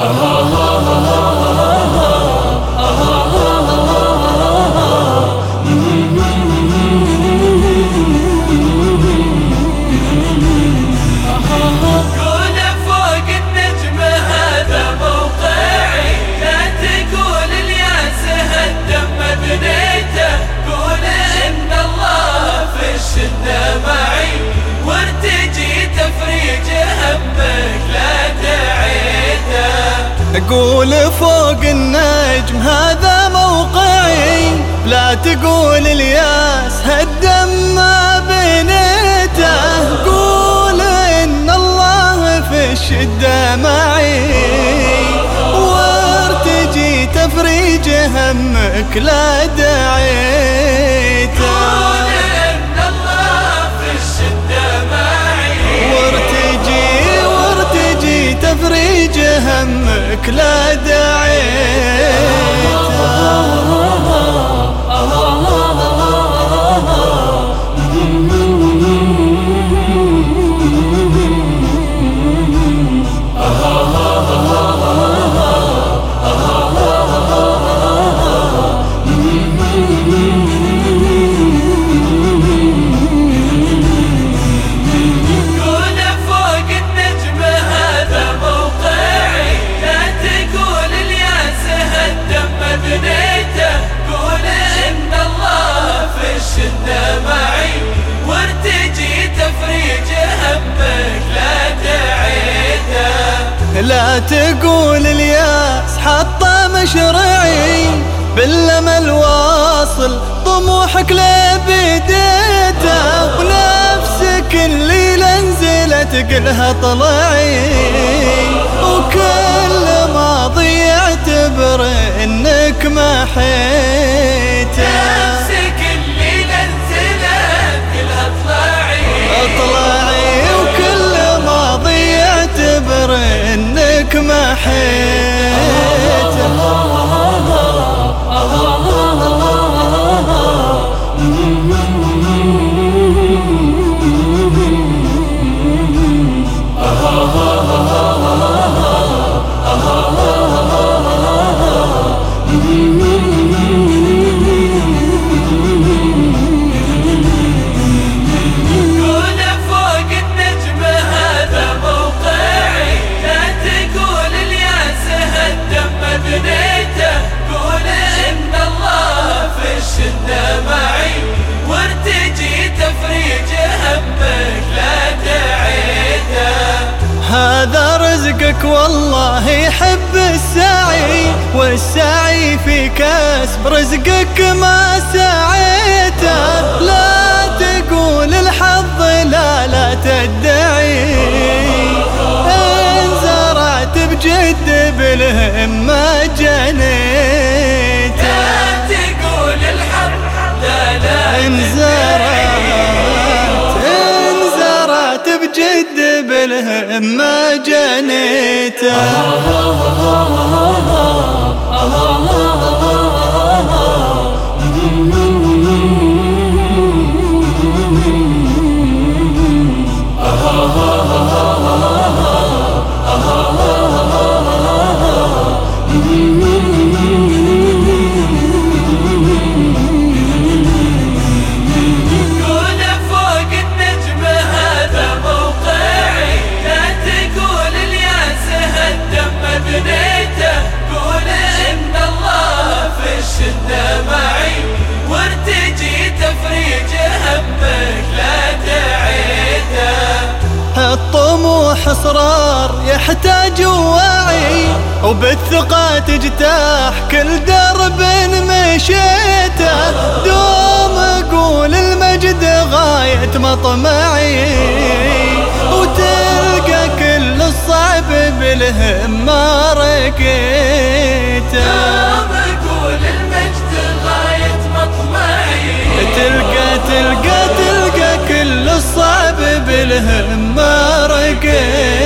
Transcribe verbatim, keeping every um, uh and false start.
قول فوق النجم هذا موقعي، لا تقول الياس هالدم ما بنيته. قول إن الله في الشدة معي، وارتجي تفريج همك لا دعيته. تفريج همك لا دعيته. لا تقول الياس حطه مشرعي، بالأمل واصل طموحك لبديته. ونفسك اللي لنزلت قلها طلعي، وكل ما ضيعت اعتبر انك ما حيته. نفسك اللي لنزلت قلها اطلعي اطلعي، وكل ما ضيعت اعتبر انك ما حيته. هذا رزقك والله يحب السعي، والسعي في كسب رزقك ما سعيته. لا تقول الحظ لا لا تدعي، إن زرعت بجد بالهمة جنيته. لا تقول الحظ لا لا إن زرعت إن زرعت بجد بالهمة جنيته. الطموح اصرار يحتاج وعي، وبالثقة تجتاح كل درب مشيته. دوم قول المجد غاية مطمعي، وتلقى كل الصعب بالهمة رقيته. دوم قول المجد غاية مطمعي، تلقى تلقى تلقى كل الصعب بالهمة رقيته.